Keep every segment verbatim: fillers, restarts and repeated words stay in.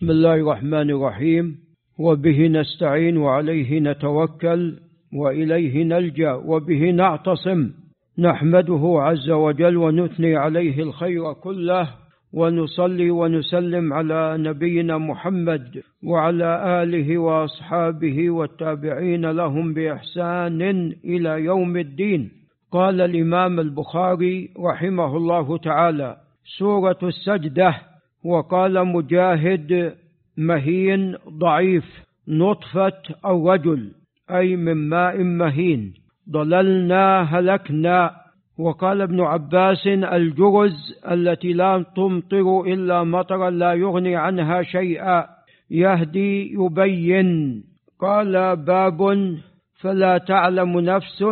بسم الله الرحمن الرحيم، وبه نستعين وعليه نتوكل وإليه نلجأ وبه نعتصم. نحمده عز وجل ونثني عليه الخير كله، ونصلي ونسلم على نبينا محمد وعلى آله وأصحابه والتابعين لهم بإحسان إلى يوم الدين. قال الإمام البخاري رحمه الله تعالى: سورة السجدة. وقال مجاهد: مهين ضعيف، نطفة أو رجل، أي من ماء مهين، ضللنا هلكنا. وقال ابن عباس: الجرز التي لا تمطر إلا مطرا لا يغني عنها شيئا، يهدي يبين. قال: باب فلا تعلم نفس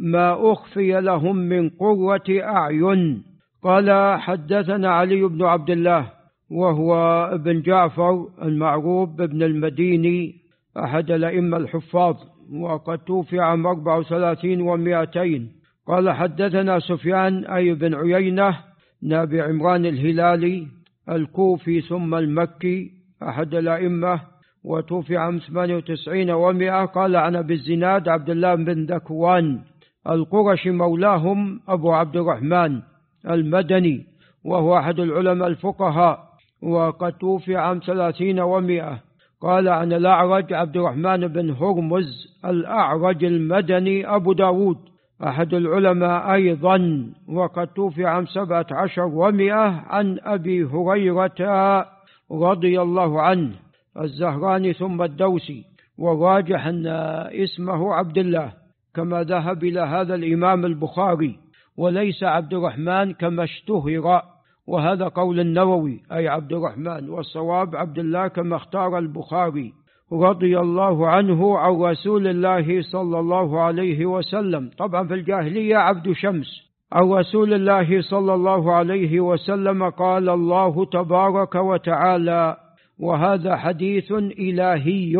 ما أخفي لهم من قرة أعين. قال: حدثنا علي بن عبد الله وهو ابن جعفر المعروف بابن المديني، أحد الأئمة الحفاظ، وقد توفي عام أربع وثلاثين ومائتين. قال: حدثنا سفيان أي بن عيينة نابي عمران الهلالي الكوفي ثم المكي، أحد الأئمة، وتوفي عام ثمانية وتسعين ومائة. قال: عن أبي الزناد عبد الله بن ذكوان القرشي مولاهم أبو عبد الرحمن المدني، وهو أحد العلماء الفقهاء، وقد توفي عام ثلاثين ومائة. قال: عن الأعرج عبد الرحمن بن هرمز الأعرج المدني أبو داود، أحد العلماء أيضا، وقد توفي عام سبعة عشر ومائة. عن أبي هريرة رضي الله عنه الزهراني ثم الدوسي، وراجح أن اسمه عبد الله كما ذهب إلى هذا الإمام البخاري، وليس عبد الرحمن كما اشتهر، وهذا قول النووي أي عبد الرحمن، والصواب عبد الله كما اختار البخاري. رضي الله عنه عن رسول الله صلى الله عليه وسلم. طبعا في الجاهلية عبد شمس. عن رسول الله صلى الله عليه وسلم قال: الله تبارك وتعالى، وهذا حديث إلهي،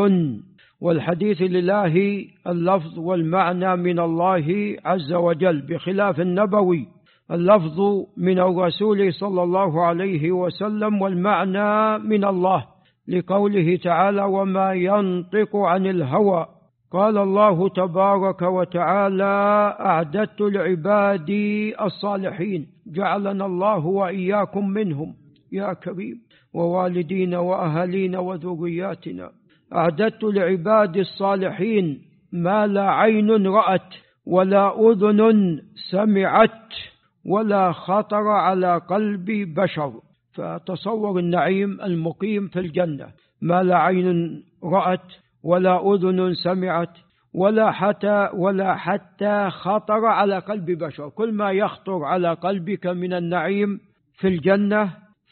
والحديث الإلهي اللفظ والمعنى من الله عز وجل، بخلاف النبوي اللفظ من الرسول صلى الله عليه وسلم والمعنى من الله، لقوله تعالى: وما ينطق عن الهوى. قال الله تبارك وتعالى: أعددت لعبادي الصالحين، جعلنا الله وإياكم منهم يا كريم، ووالدين وأهلين وذرياتنا. أعددت لعبادي الصالحين ما لا عين رأت ولا أذن سمعت ولا خطر على قلب بشر. فتصور النعيم المقيم في الجنة، ما لا عين رأت ولا أذن سمعت ولا حتى ولا حتى خطر على قلب بشر. كل ما يخطر على قلبك من النعيم في الجنة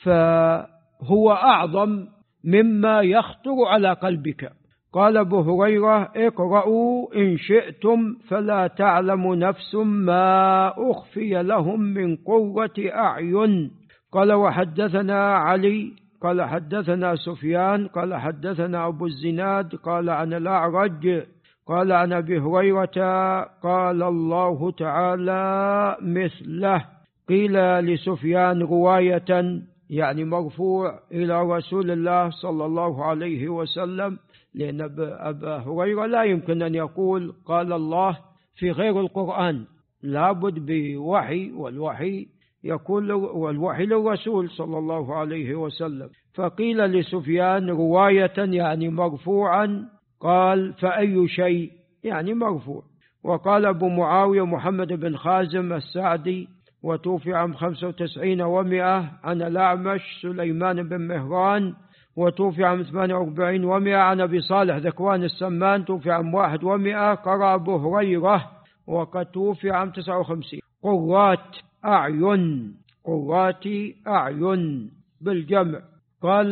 فهو أعظم مما يخطر على قلبك. قال أبو هريرة: اقرأوا إن شئتم فلا تعلم نفس ما أخفي لهم من قرة أعين. قال: وحدثنا علي قال حدثنا سفيان قال حدثنا أبو الزناد قال عن الأعرج قال عن أبي هريرة قال الله تعالى مثله. قيل لسفيان رواية يعني مرفوع إلى رسول الله صلى الله عليه وسلم، لأن أبا هريرة لا يمكن أن يقول قال الله في غير القرآن، لابد بوحي، والوحي يقول والوحي للرسول صلى الله عليه وسلم. فقيل لسفيان رواية يعني مرفوعا، قال: فأي شيء يعني مرفوع. وقال أبو معاوية محمد بن خازم السعدي، وتوفي عام خمسة وتسعين ومائة. عن الأعمش سليمان بن مهران، وتوفي عام ثمانية وأربعين ومائة. عن أبي صالح ذكوان السمان، توفي عام واحد ومائة. قرأ أبو هريرة وقد توفي عام تسعة وخمسين. قرات أعين، قرات أعين بالجمع. قال: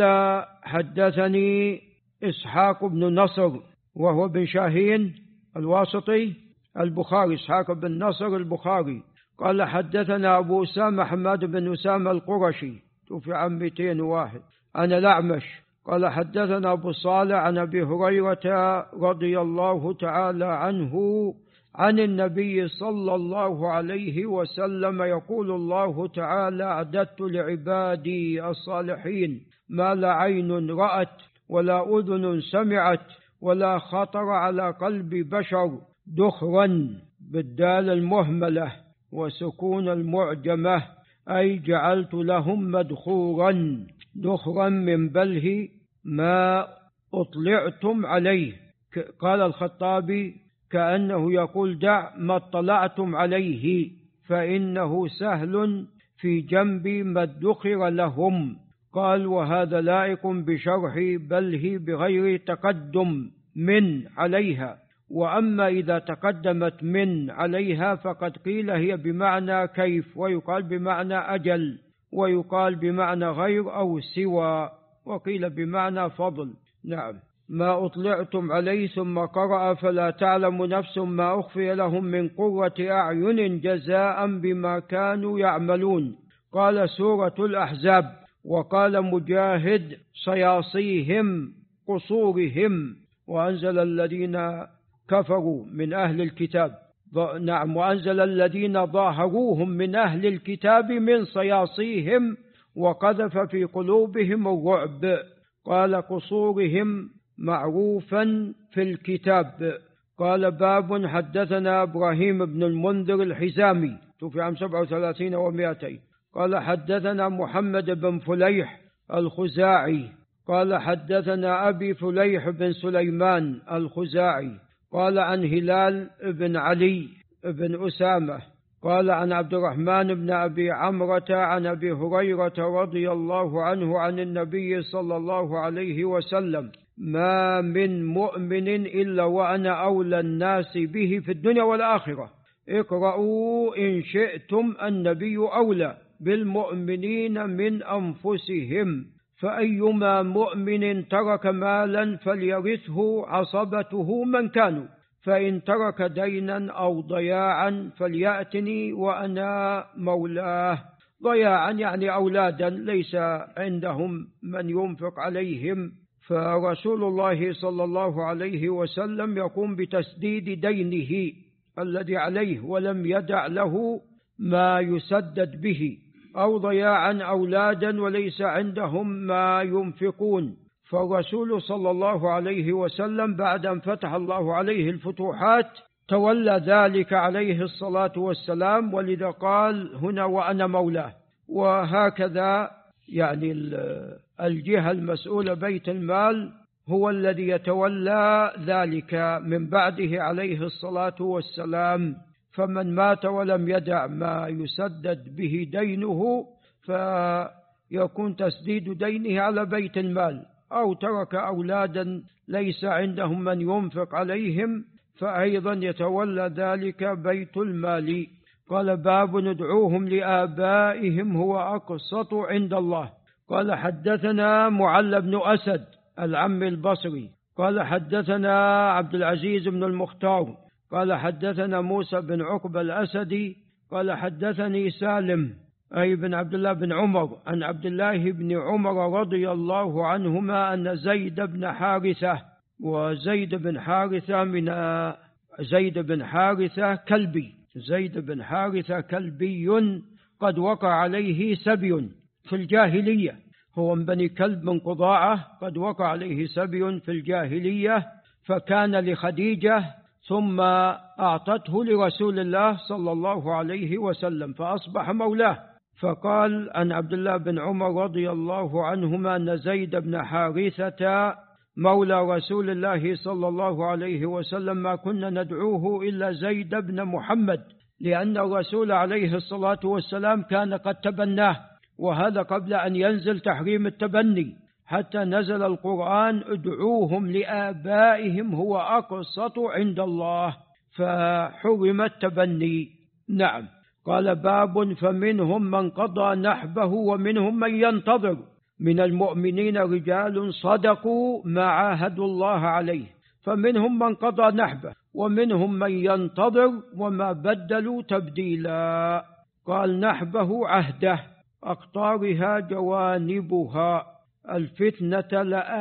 حدثني إسحاق بن نصر وهو بن شاهين الواسطي البخاري، إسحاق بن نصر البخاري. قال: حدثنا أبو أسامة حماد بن أسامة القرشي، توفي عام مئتين وواحد. عن الأعمش قال: حدثنا أبو صالح عن أبي هريرة رضي الله تعالى عنه عن النبي صلى الله عليه وسلم يقول الله تعالى: أعددت لعبادي الصالحين ما لا عين رأت ولا أذن سمعت ولا خطر على قلب بشر. دخرا بالدال المهملة وسكون المعجمة، أي جعلت لهم مدخورا. دخرا من بله ما أطلعتم عليه. قال الخطابي كأنه يقول دع ما اطلعتم عليه، فإنه سهل في جنب ما ادخر لهم. قال وهذا لائق بشرح بله بغير تقدم من عليها. وأما إذا تقدمت من عليها فقد قيل هي بمعنى كيف، ويقال بمعنى أجل، ويقال بمعنى غير أو سوى، وقيل بمعنى فضل. نعم. ما أطلعتم عليه. ثم قرأ فلا تعلم نفس ما أخفي لهم من قرة أعين جزاء بما كانوا يعملون. قال سورة الأحزاب. وقال مجاهد صياصيهم قصورهم. وأنزل الذين كفروا من أهل الكتاب. نعم. وأنزل الذين ظاهروهم من أهل الكتاب من صياصيهم وقذف في قلوبهم الرعب. قال قصورهم معروفا في الكتاب. قال باب حدثنا إبراهيم بن المنذر الحزامي توفي عام سبعة وثلاثين ومائتين. قال حدثنا محمد بن فليح الخزاعي قال حدثنا أبي فليح بن سليمان الخزاعي قال عن هلال بن علي بن أسامة قال عن عبد الرحمن بن أبي عمرة عن أبي هريرة رضي الله عنه عن النبي صلى الله عليه وسلم ما من مؤمن إلا وأنا أولى الناس به في الدنيا والآخرة. اقرأوا إن شئتم النبي أولى بالمؤمنين من أنفسهم، فأيما مؤمن ترك مالا فليرثه عصبته من كانوا، فإن ترك دينا أو ضياعا فليأتني وأنا مولاه. ضياعا يعني أولادا ليس عندهم من ينفق عليهم، فرسول الله صلى الله عليه وسلم يقوم بتسديد دينه الذي عليه ولم يدع له ما يسدد به، أو ضياعا أولادا وليس عندهم ما ينفقون. فالرسول صلى الله عليه وسلم بعد أن فتح الله عليه الفتوحات تولى ذلك عليه الصلاة والسلام، ولذا قال هنا وأنا مولاه. وهكذا يعني الجهة المسؤولة بيت المال هو الذي يتولى ذلك من بعده عليه الصلاة والسلام. فمن مات ولم يدع ما يسدد به دينه فيكون تسديد دينه على بيت المال، أو ترك أولادا ليس عندهم من ينفق عليهم فأيضا يتولى ذلك بيت المال. قال باب ندعوهم لآبائهم هو أقسط عند الله. قال حدثنا معل بن أسد العم البصري قال حدثنا عبد العزيز بن المختار قال حدثنا موسى بن عقبة الأسدي قال حدثني سالم أي بن عبد الله بن عمر عن عبد الله بن عمر رضي الله عنهما أن زيد بن حارثة، وزيد بن حارثة من زيد بن حارثة كلبي، زيد بن حارثة كلبي قد وقع عليه سبي في الجاهلية، هو من بني كلب من قضاعة، قد وقع عليه سبي في الجاهلية فكان لخديجة ثم أعطته لرسول الله صلى الله عليه وسلم فأصبح مولاه. فقال عن عبد الله بن عمر رضي الله عنهما أن زيد بن حارثة مولى رسول الله صلى الله عليه وسلم ما كنا ندعوه إلا زيد بن محمد، لأن الرسول عليه الصلاة والسلام كان قد تبناه، وهذا قبل أن ينزل تحريم التبني، حتى نزل القرآن ادعوهم لآبائهم هو أقسط عند الله فحرم التبني. نعم. قال باب فمنهم من قضى نحبه ومنهم من ينتظر. من المؤمنين رجال صدقوا ما عاهدوا الله عليه، فمنهم من قضى نحبه ومنهم من ينتظر وما بدلوا تبديلا. قال نحبه عهده أقطارها جوانبها، الفتنة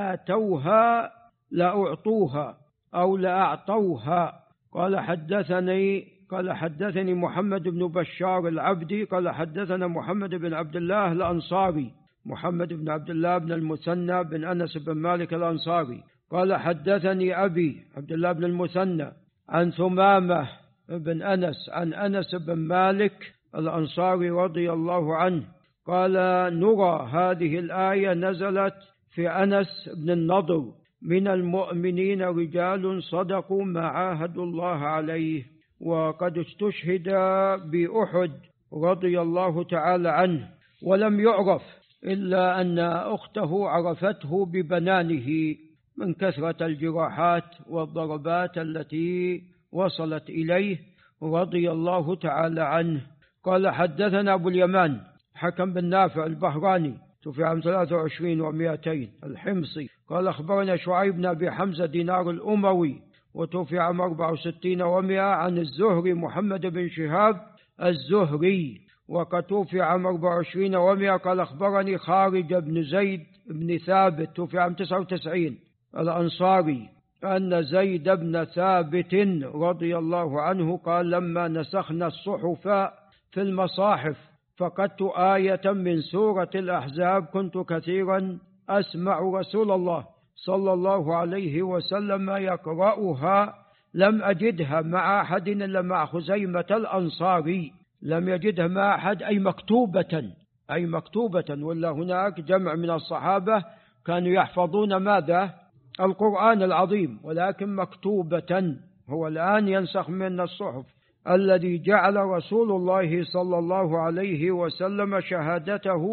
لآتوها لأعطوها أو لأعطوها. قال حدثني قال حدثني محمد بن بشار العبدي قال حدثنا محمد بن عبد الله الأنصاري محمد بن عبد الله بن المثنى بن أنس بن مالك الأنصاري قال حدثني أبي عبد الله بن المثنى عن ثمامة بن أنس عن أنس بن مالك الأنصاري رضي الله عنه قال نرى هذه الآية نزلت في أنس بن النضر من المؤمنين رجال صدقوا ما عاهدوا الله عليه، وقد استشهد بأحد رضي الله تعالى عنه، ولم يعرف إلا أن أخته عرفته ببنانه من كثرة الجراحات والضربات التي وصلت إليه رضي الله تعالى عنه. قال حدثنا أبو اليمان حكم بن نافع البهراني توفي عام ثلاثة وعشرين ومئتين الحمصي قال أخبرنا شعيب بن أبي حمزة دينار الأموي وتوفي عام أربعة وستين ومئة عن الزهري محمد بن شهاب الزهري وقد توفي عام أربعة وعشرين ومئة قال أخبرني خارج بن زيد بن ثابت توفي عام تسعة وتسعين الأنصاري أن زيد بن ثابت رضي الله عنه قال لما نسخنا الصحف في المصاحف فقدت آية من سورة الأحزاب كنت كثيرا أسمع رسول الله صلى الله عليه وسلم يقرأها لم أجدها مع أحد إلا مع خزيمة الأنصاري، لم يجدها مع أحد أي مكتوبة أي مكتوبة ولا هناك جمع من الصحابة كانوا يحفظون ماذا؟ القرآن العظيم، ولكن مكتوبة. هو الآن ينسخ من الصحف الذي جعل رسول الله صلى الله عليه وسلم شهادته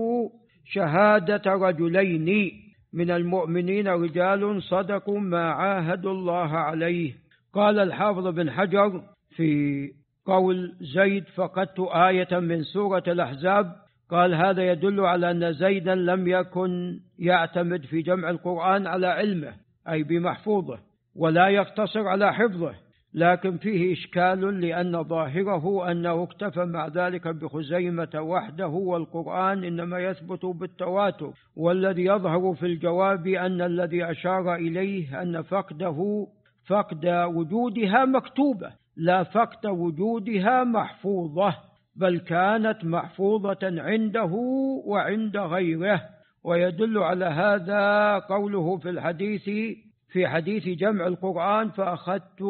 شهادة رجلين من المؤمنين رجال صدقوا ما عاهدوا الله عليه. قال الحافظ بن حجر في قول زيد فقدت آية من سورة الأحزاب قال هذا يدل على أن زيدا لم يكن يعتمد في جمع القرآن على علمه أي بمحفوظه ولا يقتصر على حفظه، لكن فيه إشكال لأن ظاهره أنه اكتفى مع ذلك بخزيمة وحده والقرآن إنما يثبت بالتواتر، والذي يظهر في الجواب أن الذي أشار إليه أن فقده فقد وجودها مكتوبة لا فقد وجودها محفوظة، بل كانت محفوظة عنده وعند غيره. ويدل على هذا قوله في الحديث في حديث جمع القرآن فأخذت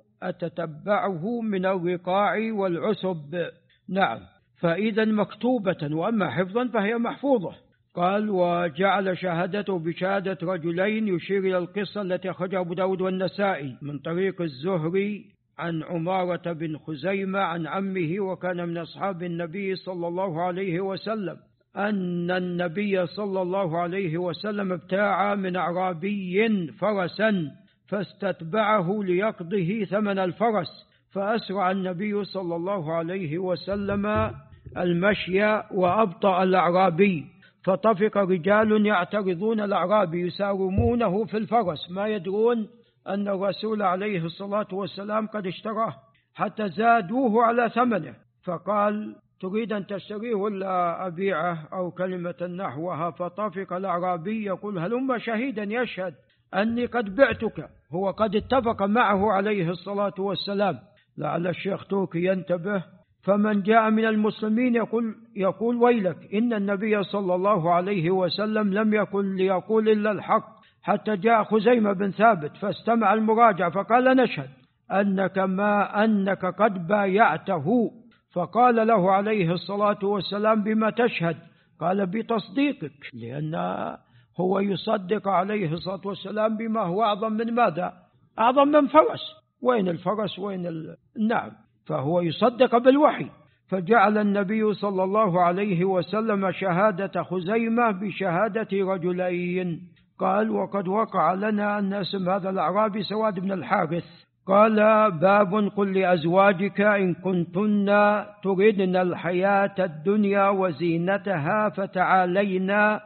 أتتبعه من الرقاع والعسب. نعم، فإذا مكتوبة، وأما حفظا فهي محفوظة. قال وجعل شهادته بشهادة رجلين يشير إلى القصة التي أخرجها أبو داود والنسائي من طريق الزهري عن عمارة بن خزيمة عن عمه وكان من أصحاب النبي صلى الله عليه وسلم أن النبي صلى الله عليه وسلم ابتاع من أعرابي فرسا فاستتبعه ليقضه ثمن الفرس، فأسرع النبي صلى الله عليه وسلم المشي وأبطأ الأعرابي، فطفق رجال يعترضون الأعرابي يساومونه في الفرس ما يدرون أن الرسول عليه الصلاة والسلام قد اشتراه حتى زادوه على ثمنه، فقال تريد أن تشتريه ولا أبيعه أو كلمة نحوها، فطفق الأعرابي يقول هلما شهيدا يشهد أني قد بعتك، هو قد اتفق معه عليه الصلاة والسلام. لعل الشيخ توكي ينتبه. فمن جاء من المسلمين يقول, يقول ويلك إن النبي صلى الله عليه وسلم لم يكن ليقول إلا الحق، حتى جاء خزيمة بن ثابت فاستمع المراجع فقال نشهد أنك ما أنك قد بايعته، فقال له عليه الصلاة والسلام بما تشهد؟ قال بتصديقك، لأن هو يصدق عليه الصلاة والسلام بما هو أعظم من ماذا؟ أعظم من فرس. وين الفرس وين ال... نعم، فهو يصدق بالوحي. فجعل النبي صلى الله عليه وسلم شهادة خزيمة بشهادة رجلين. قال وقد وقع لنا أن اسم هذا الأعرابي سواد بن الحارث. قال باب قل لأزواجك إن كنتن تردن الحياة الدنيا وزينتها فتعالينا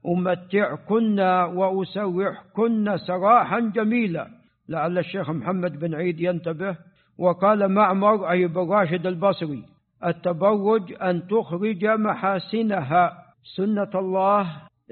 أمتعكن وأسرحكن سراحا جميلا. لعل الشيخ محمد بن عيد ينتبه. وقال معمر أي بن راشد البصري التبرج أن تخرج محاسنها، سنة الله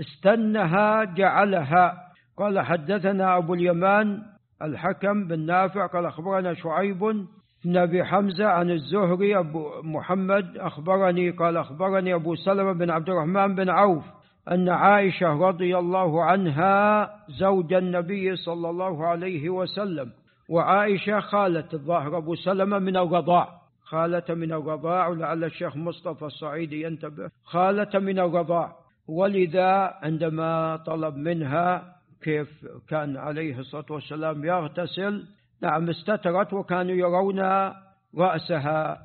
استنها جعلها. قال حدثنا أبو اليمان الحكم بن نافع قال أخبرنا شعيب بن أبي حمزة عن الزهري أبو محمد أخبرني قال أخبرني أبو سلمة بن عبد الرحمن بن عوف أن عائشة رضي الله عنها زوج النبي صلى الله عليه وسلم، وعائشة خالة الظاهر أبو سلمة من الرضاع، خالة من الرضاع، ولعل الشيخ مصطفى الصعيدي ينتبه، خالة من الرضاع. ولذا عندما طلب منها كيف كان عليه الصلاة والسلام يغتسل، نعم استترت، وكانوا يرون رأسها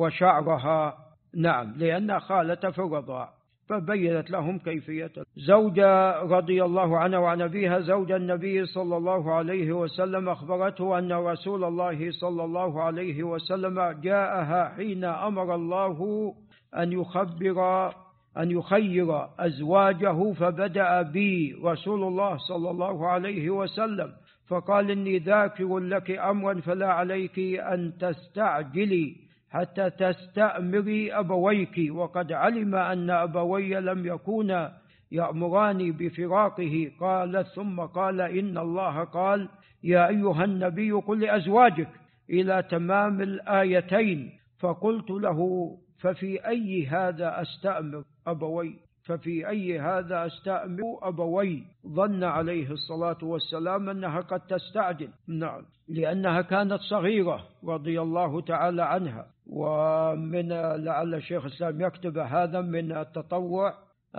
وشعرها، نعم لأن خالة في الرضاع، فبينت لهم كيفية. زوجة رضي الله عنها وعن أبيها زوج النبي صلى الله عليه وسلم أخبرته أن رسول الله صلى الله عليه وسلم جاءها حين أمر الله أن يخبر أن يخير أزواجه، فبدأ بي رسول الله صلى الله عليه وسلم فقال: إني ذاكر لك أمرا فلا عليك أن تستعجلي حتى تستأمري أبويك، وقد علم أن أبوي لم يكونا يأمراني بفراقه. قال ثم قال: إن الله قال: يا أيها النبي قل لأزواجك إلى تمام الآيتين. فقلت له: ففي أي هذا أستأمر أبوي ففي أي هذا أستأمر أبوي ظن عليه الصلاة والسلام أنها قد تستعجل، نعم، لأنها كانت صغيرة رضي الله تعالى عنها. ومن لعل الشيخ الإسلام يكتب هذا من التطوع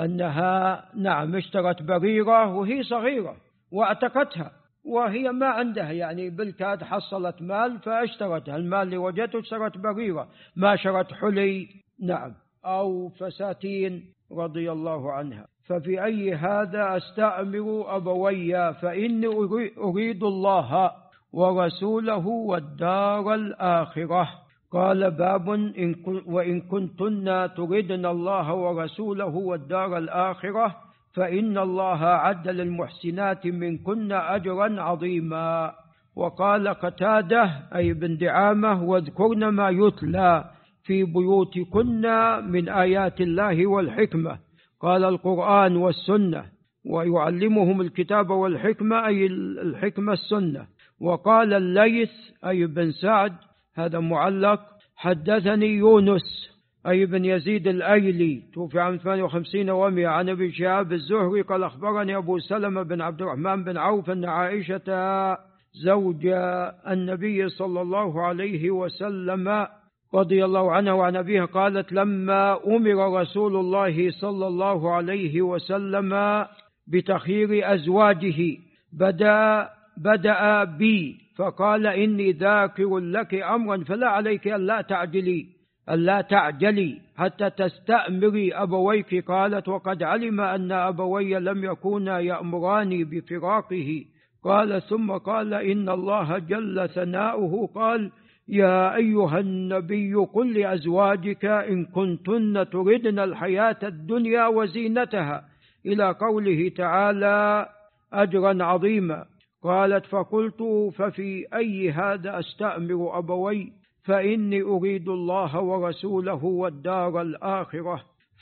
أنها نعم اشترت بريرة وهي صغيرة واعتقتها، وهي ما عندها يعني بالكاد حصلت مال فاشترتها، المال اللي وجدته اشترت بريرة، ما شرت حلي نعم أو فساتين رضي الله عنها. ففي أي هذا أستأمر أبوي فإني أريد الله ورسوله والدار الآخرة. قال: باب إن وإن كنتن تردن الله ورسوله والدار الآخرة فإن الله أعد للمحسنات منكن أجرا عظيما. وقال قتادة أي بن دعامة: واذكرن ما يتلى في بيوتكن من آيات الله والحكمة. قال: القرآن والسنة، ويعلمهم الكتاب والحكمة أي الحكمة السنة. وقال الليث أي بن سعد، هذا معلق: حدثني يونس أي بن يزيد الأيلي توفي عام ثمانية وخمسين ومئة عن أبي شهاب الزهري قال: أخبرني أبو سلمة بن عبد الرحمن بن عوف أن عائشة زوج النبي صلى الله عليه وسلم رضي الله عنه وعن أبيها قالت: لما أمر رسول الله صلى الله عليه وسلم بتخيير أزواجه بدأ, بدأ بي فقال: إني ذاكر لك أمرا فلا عليك ألا تعجلي ألا تعجلي حتى تستأمري أبويك. قالت: وقد علم أن أبوي لم يكونا يأمراني بفراقه. قال ثم قال: إن الله جل ثناؤه قال: يا أيها النبي قل لأزواجك إن كنتن تردن الحياة الدنيا وزينتها، إلى قوله تعالى: أجرا عظيما. قالت: فقلت: ففي أي هذا أستأمر أبوي؟ فإني أريد الله ورسوله والدار الآخرة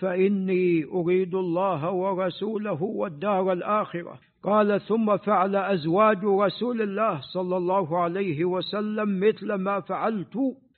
فإني أريد الله ورسوله والدار الآخرة. قال: ثم فعل أزواج رسول الله صلى الله عليه وسلم مثل ما فعلت.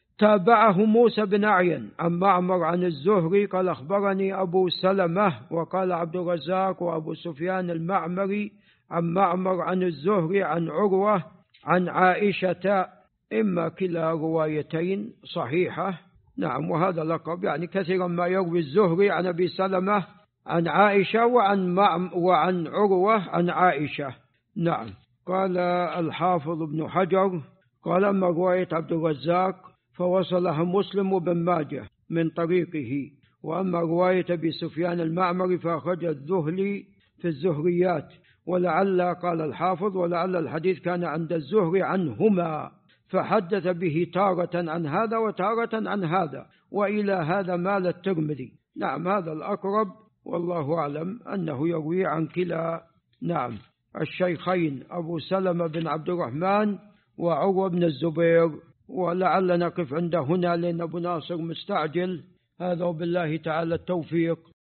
تابعه موسى بن أعين عن معمر عن الزهري قال: أخبرني أبو سلمة. وقال عبد الرزاق وأبو سفيان المعمري عن معمر عن الزهري عن عروة عن عائشة، إما كلا روايتين صحيحة، نعم. وهذا لقب يعني كثيرا ما يروي الزهري عن أبي سلمة عن عائشة وعن, وعن عروة عن عائشة، نعم. قال الحافظ ابن حجر قال: أما رواية عبد الرزاق فوصلها مسلم وابن ماجه من طريقه، وأما رواية أبي سفيان المعمري فأخرج الذهلي في الزهريات. ولعل قال الحافظ ولعل الحديث كان عند الزهري عنهما فحدث به تارة عن هذا وتارة عن هذا، وإلى هذا مال الترمذي، نعم. هذا الأقرب والله أعلم أنه يروي عن كلا، نعم، الشيخين أبو سلمة بن عبد الرحمن وعروة بن الزبير. ولعل نقف عند هنا لأن أبو ناصر مستعجل. هذا وبالله تعالى التوفيق.